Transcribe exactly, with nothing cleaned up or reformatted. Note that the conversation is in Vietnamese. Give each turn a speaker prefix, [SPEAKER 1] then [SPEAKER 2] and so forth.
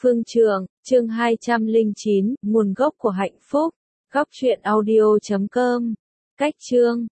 [SPEAKER 1] Phương Trường, chương hai trăm lẻ chín, nguồn gốc của hạnh phúc. Góc truyện audio chấm com. Cách chương